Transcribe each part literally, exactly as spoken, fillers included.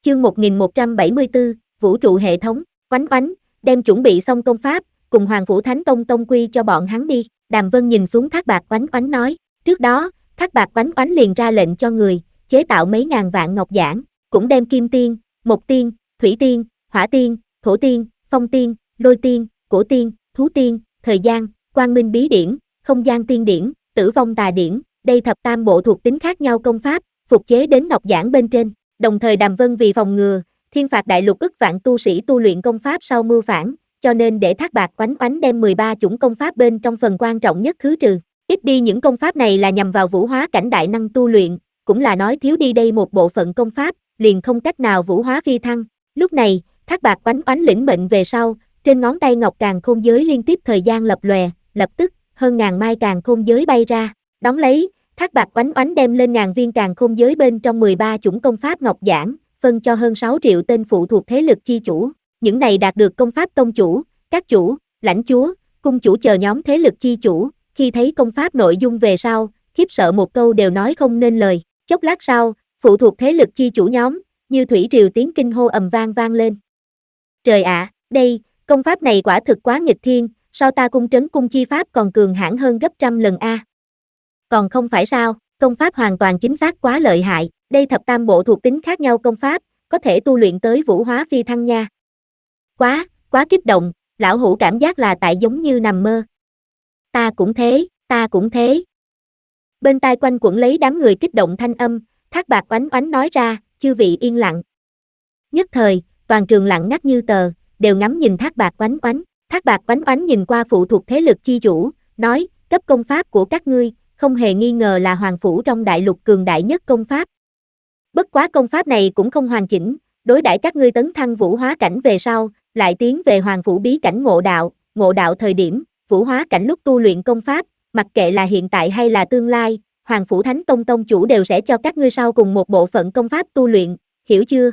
Chương một nghìn một trăm bảy mươi tư, Vũ trụ hệ thống. Oánh oánh, đem chuẩn bị xong công pháp, cùng Hoàng Phủ Thánh Tông tông quy cho bọn hắn đi. Đàm Vân nhìn xuống Thác Bạt Oánh oánh nói. Trước đó, Thác Bạt Oánh oánh liền ra lệnh cho người, chế tạo mấy ngàn vạn ngọc giản, cũng đem Kim Tiên, Mộc Tiên, Thủy Tiên, Hỏa Tiên, Thổ Tiên, Phong Tiên, Lôi Tiên, Cổ Tiên, Thú Tiên, Thời gian, Quang Minh Bí Điển, Không Gian Tiên Điển, Tử Vong Tà Điển, đây thập tam bộ thuộc tính khác nhau công pháp, phục chế đến ngọc giản bên trên. Đồng thời Đàm Vân vì phòng ngừa thiên phạt đại lục ức vạn tu sĩ tu luyện công pháp sau mưu phản, cho nên để Thác Bạt Oánh oánh đem mười ba chủng công pháp bên trong phần quan trọng nhất khứ trừ. Ít đi những công pháp này là nhằm vào vũ hóa cảnh đại năng tu luyện, cũng là nói thiếu đi đây một bộ phận công pháp, liền không cách nào vũ hóa phi thăng. Lúc này, Thác Bạt Oánh oánh lĩnh mệnh về sau, trên ngón tay ngọc càn khôn giới liên tiếp thời gian lập lòe, lập tức hơn ngàn mai càn khôn giới bay ra, đón lấy. Thác Bạt Oánh oánh đem lên ngàn viên càn khôn giới bên trong mười ba chủng công pháp ngọc giản, phân cho hơn sáu triệu tên phụ thuộc thế lực chi chủ. Những này đạt được công pháp tông chủ, các chủ, lãnh chúa, cung chủ chờ nhóm thế lực chi chủ, khi thấy công pháp nội dung về sau, khiếp sợ một câu đều nói không nên lời. Chốc lát sau, phụ thuộc thế lực chi chủ nhóm, như thủy triều tiếng kinh hô ầm vang vang lên. Trời ạ, đây, công pháp này quả thực quá nghịch thiên, so ta cung trấn cung chi pháp còn cường hãn hơn gấp trăm lần a. Còn không phải sao, công pháp hoàn toàn chính xác quá lợi hại, đây thập tam bộ thuộc tính khác nhau công pháp, có thể tu luyện tới vũ hóa phi thăng nha. Quá, quá kích động, lão hủ cảm giác là tại giống như nằm mơ. Ta cũng thế, ta cũng thế. Bên tai quanh quẩn lấy đám người kích động thanh âm, Thác Bạt Oánh oánh nói ra, chư vị yên lặng. Nhất thời, toàn trường lặng ngắt như tờ, đều ngắm nhìn Thác Bạt Oánh oánh. Thác Bạt Oánh oánh nhìn qua phụ thuộc thế lực chi chủ, nói, cấp công pháp của các ngươi, không hề nghi ngờ là hoàng phủ trong đại lục cường đại nhất công pháp. Bất quá công pháp này cũng không hoàn chỉnh, đối đãi các ngươi tấn thăng vũ hóa cảnh về sau, lại tiến về hoàng phủ bí cảnh ngộ đạo, ngộ đạo thời điểm, vũ hóa cảnh lúc tu luyện công pháp, mặc kệ là hiện tại hay là tương lai, Hoàng Phủ Thánh Tông Tông chủ đều sẽ cho các ngươi sau cùng một bộ phận công pháp tu luyện, hiểu chưa?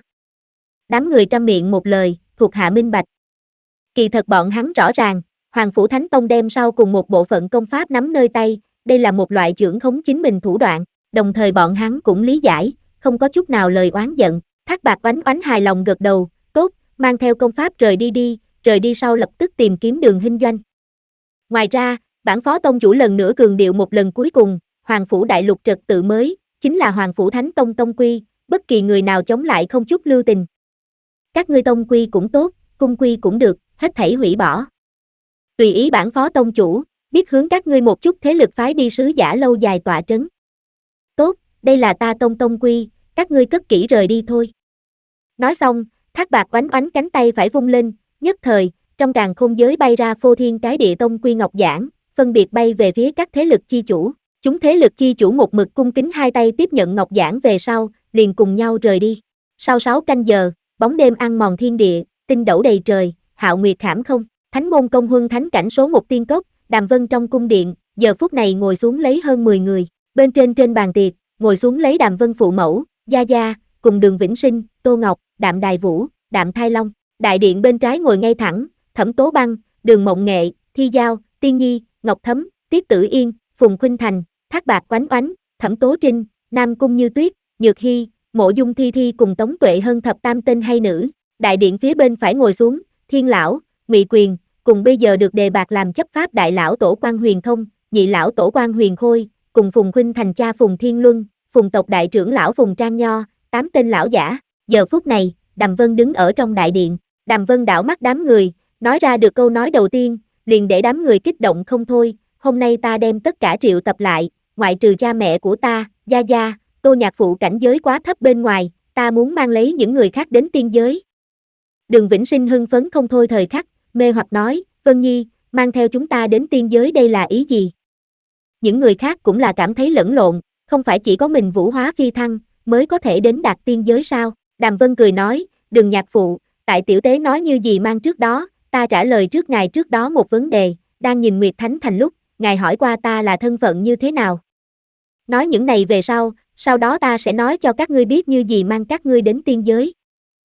Đám người trăm miệng một lời, thuộc hạ minh bạch. Kỳ thật bọn hắn rõ ràng, Hoàng Phủ Thánh Tông đem sau cùng một bộ phận công pháp nắm nơi tay, đây là một loại trưởng khống chính mình thủ đoạn, đồng thời bọn hắn cũng lý giải, không có chút nào lời oán giận. Thác Bạt Oánh oánh hài lòng gật đầu, tốt, mang theo công pháp rời đi đi, rời đi sau lập tức tìm kiếm đường kinh doanh. Ngoài ra, bản phó tông chủ lần nữa cường điệu một lần cuối cùng, Hoàng Phủ Đại Lục trật tự mới, chính là Hoàng Phủ Thánh Tông tông quy, bất kỳ người nào chống lại không chút lưu tình. Các ngươi tông quy cũng tốt, cung quy cũng được, hết thảy hủy bỏ. Tùy ý bản phó tông chủ, biết hướng các ngươi một chút thế lực phái đi sứ giả lâu dài tọa trấn. Tốt, đây là ta tông tông quy, các ngươi cất kỹ rời đi thôi. Nói xong, Thác Bạt Oánh oánh cánh tay phải vung lên, nhất thời, trong càn khôn giới bay ra phô thiên cái địa tông quy ngọc giản, phân biệt bay về phía các thế lực chi chủ. Chúng thế lực chi chủ một mực cung kính hai tay tiếp nhận ngọc giản về sau, liền cùng nhau rời đi. Sau sáu canh giờ, bóng đêm ăn mòn thiên địa, tinh đẩu đầy trời, hạo nguyệt khảm không. Thánh môn công huân thánh cảnh số một tiên cốc, Đàm Vân trong cung điện, giờ phút này ngồi xuống lấy hơn mười người. Bên trên trên bàn tiệc, ngồi xuống lấy Đàm Vân phụ mẫu, Gia Gia, cùng Đường Vĩnh Sinh, Tô Ngọc, Đạm Đài Vũ, Đạm Thai Long. Đại điện bên trái ngồi ngay thẳng, Thẩm Tố Băng, Đường Mộng Nghệ, Thi Giao, Tiên Nhi, Ngọc Thấm, Tiết Tử Yên, Phùng Khuynh Thành, Thác Bạt Oánh oánh, Thẩm Tố Trinh, Nam Cung Như Tuyết, Nhược Hy, Mộ Dung Thi Thi cùng Tống Tuệ hơn thập tam tên hay nữ. Đại điện phía bên phải ngồi xuống, Thiên Lão, Ngụy Quyền, cùng bây giờ được đề bạt làm chấp pháp đại lão tổ Quan Huyền Thông, nhị lão tổ Quan Huyền Khôi, cùng Phùng Khuynh Thành cha Phùng Thiên Luân, Phùng tộc đại trưởng lão Phùng Trang Nho, tám tên lão giả. Giờ phút này, Đàm Vân đứng ở trong đại điện, Đàm Vân đảo mắt đám người, nói ra được câu nói đầu tiên, liền để đám người kích động không thôi. Hôm nay ta đem tất cả triệu tập lại, ngoại trừ cha mẹ của ta, Gia Gia, Tô nhạc phụ cảnh giới quá thấp bên ngoài, ta muốn mang lấy những người khác đến tiên giới. Đường Vĩnh Sinh hưng phấn không thôi thời khắc, mê hoặc nói, Vân Nhi, mang theo chúng ta đến tiên giới đây là ý gì? Những người khác cũng là cảm thấy lẫn lộn, không phải chỉ có mình vũ hóa phi thăng, mới có thể đến đạt tiên giới sao? Đàm Vân cười nói, Đường nhạc phụ, tại tiểu tế nói như gì mang trước đó, ta trả lời trước ngài trước đó một vấn đề, đang nhìn Nguyệt Thánh Thành lúc, ngài hỏi qua ta là thân phận như thế nào. Nói những này về sau, sau đó ta sẽ nói cho các ngươi biết như gì mang các ngươi đến tiên giới.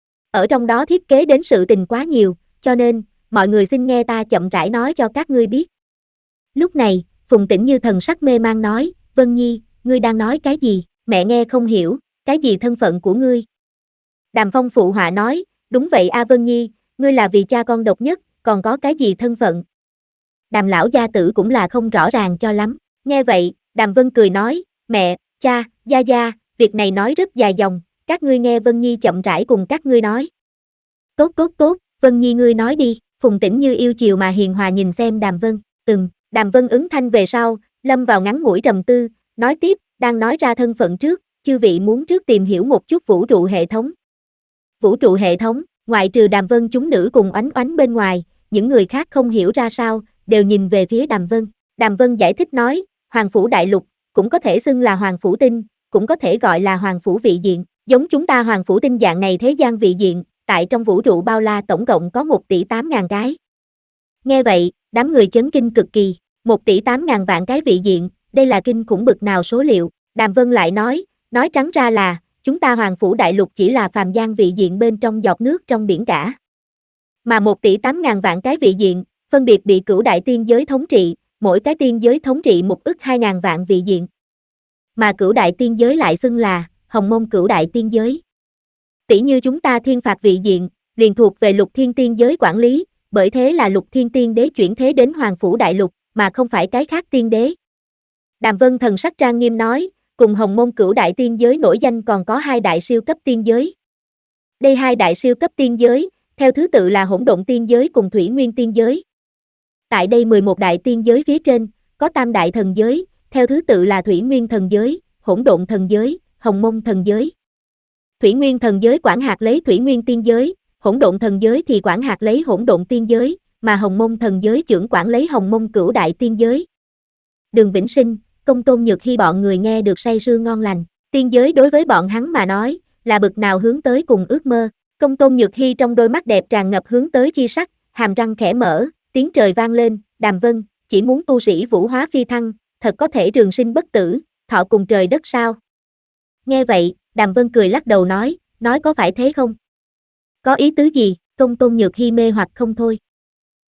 Ở trong đó thiết kế đến sự tình quá nhiều, cho nên, mọi người xin nghe ta chậm rãi nói cho các ngươi biết. Lúc này, Phùng Tĩnh như thần sắc mê mang nói, Vân Nhi, ngươi đang nói cái gì, mẹ nghe không hiểu, cái gì thân phận của ngươi. Đàm Phong phụ họa nói, đúng vậy A Vân Nhi, ngươi là vì cha con độc nhất, còn có cái gì thân phận? Đàm lão gia tử cũng là không rõ ràng cho lắm. Nghe vậy, Đàm Vân cười nói, mẹ, cha, gia gia, việc này nói rất dài dòng, các ngươi nghe Vân Nhi chậm rãi cùng các ngươi nói. Tốt tốt tốt, Vân Nhi ngươi nói đi. Phùng Tĩnh Như yêu chiều mà hiền hòa nhìn xem Đàm Vân, ừm, Đàm Vân ứng thanh về sau, lâm vào ngắn ngủi trầm tư, nói tiếp, đang nói ra thân phận trước, chư vị muốn trước tìm hiểu một chút vũ trụ hệ thống. Vũ trụ hệ thống, ngoại trừ Đàm Vân chúng nữ cùng oánh oánh bên ngoài, những người khác không hiểu ra sao, đều nhìn về phía Đàm Vân. Đàm Vân giải thích nói, Hoàng Phủ Đại Lục, cũng có thể xưng là Hoàng Phủ Tinh, cũng có thể gọi là Hoàng Phủ Vị Diện, giống chúng ta Hoàng Phủ Tinh dạng này thế gian vị diện, tại trong vũ trụ bao la tổng cộng có một tỷ tám ngàn cái. Nghe vậy, đám người chấn kinh cực kỳ, một tỷ tám ngàn vạn cái vị diện, đây là kinh khủng bực nào số liệu. Đàm Vân lại nói, nói trắng ra là, chúng ta Hoàng Phủ Đại Lục chỉ là phàm gian vị diện bên trong giọt nước trong biển cả. Mà một tỷ tám ngàn vạn cái vị diện, phân biệt bị cửu đại tiên giới thống trị, mỗi cái tiên giới thống trị một ức hai ngàn vạn vị diện. Mà cửu đại tiên giới lại xưng là, Hồng Mông cửu đại tiên giới. Tỷ như chúng ta thiên phạt vị diện, liền thuộc về lục thiên tiên giới quản lý, bởi thế là lục thiên tiên đế chuyển thế đến Hoàng Phủ Đại Lục, mà không phải cái khác tiên đế. Đàm Vân thần sắc trang nghiêm nói, cùng Hồng Mông cửu đại tiên giới nổi danh còn có hai đại siêu cấp tiên giới. Đây hai đại siêu cấp tiên giới, theo thứ tự là Hỗn Độn tiên giới cùng Thủy Nguyên tiên giới. Tại đây mười một đại tiên giới phía trên, có tam đại thần giới, theo thứ tự là Thủy Nguyên thần giới, Hỗn Độn thần giới, Hồng Mông thần giới. Thủy Nguyên thần giới quản hạt lấy Thủy Nguyên tiên giới, Hỗn Độn thần giới thì quản hạt lấy Hỗn Độn tiên giới, mà Hồng Mông thần giới trưởng quản lấy Hồng Mông cửu đại tiên giới. Đường Vĩnh Sinh, Công Tôn Nhược Hy bọn người nghe được say sưa ngon lành, tiên giới đối với bọn hắn mà nói, là bực nào hướng tới cùng ước mơ. Công Tôn Nhược Hy trong đôi mắt đẹp tràn ngập hướng tới chi sắc, hàm răng khẽ mở, tiếng trời vang lên, Đàm Vân, chỉ muốn tu sĩ vũ hóa phi thăng, thật có thể trường sinh bất tử, thọ cùng trời đất sao? Nghe vậy, Đàm Vân cười lắc đầu nói, nói có phải thế không? Có ý tứ gì? Công Tôn Nhược Hy mê hoặc không thôi.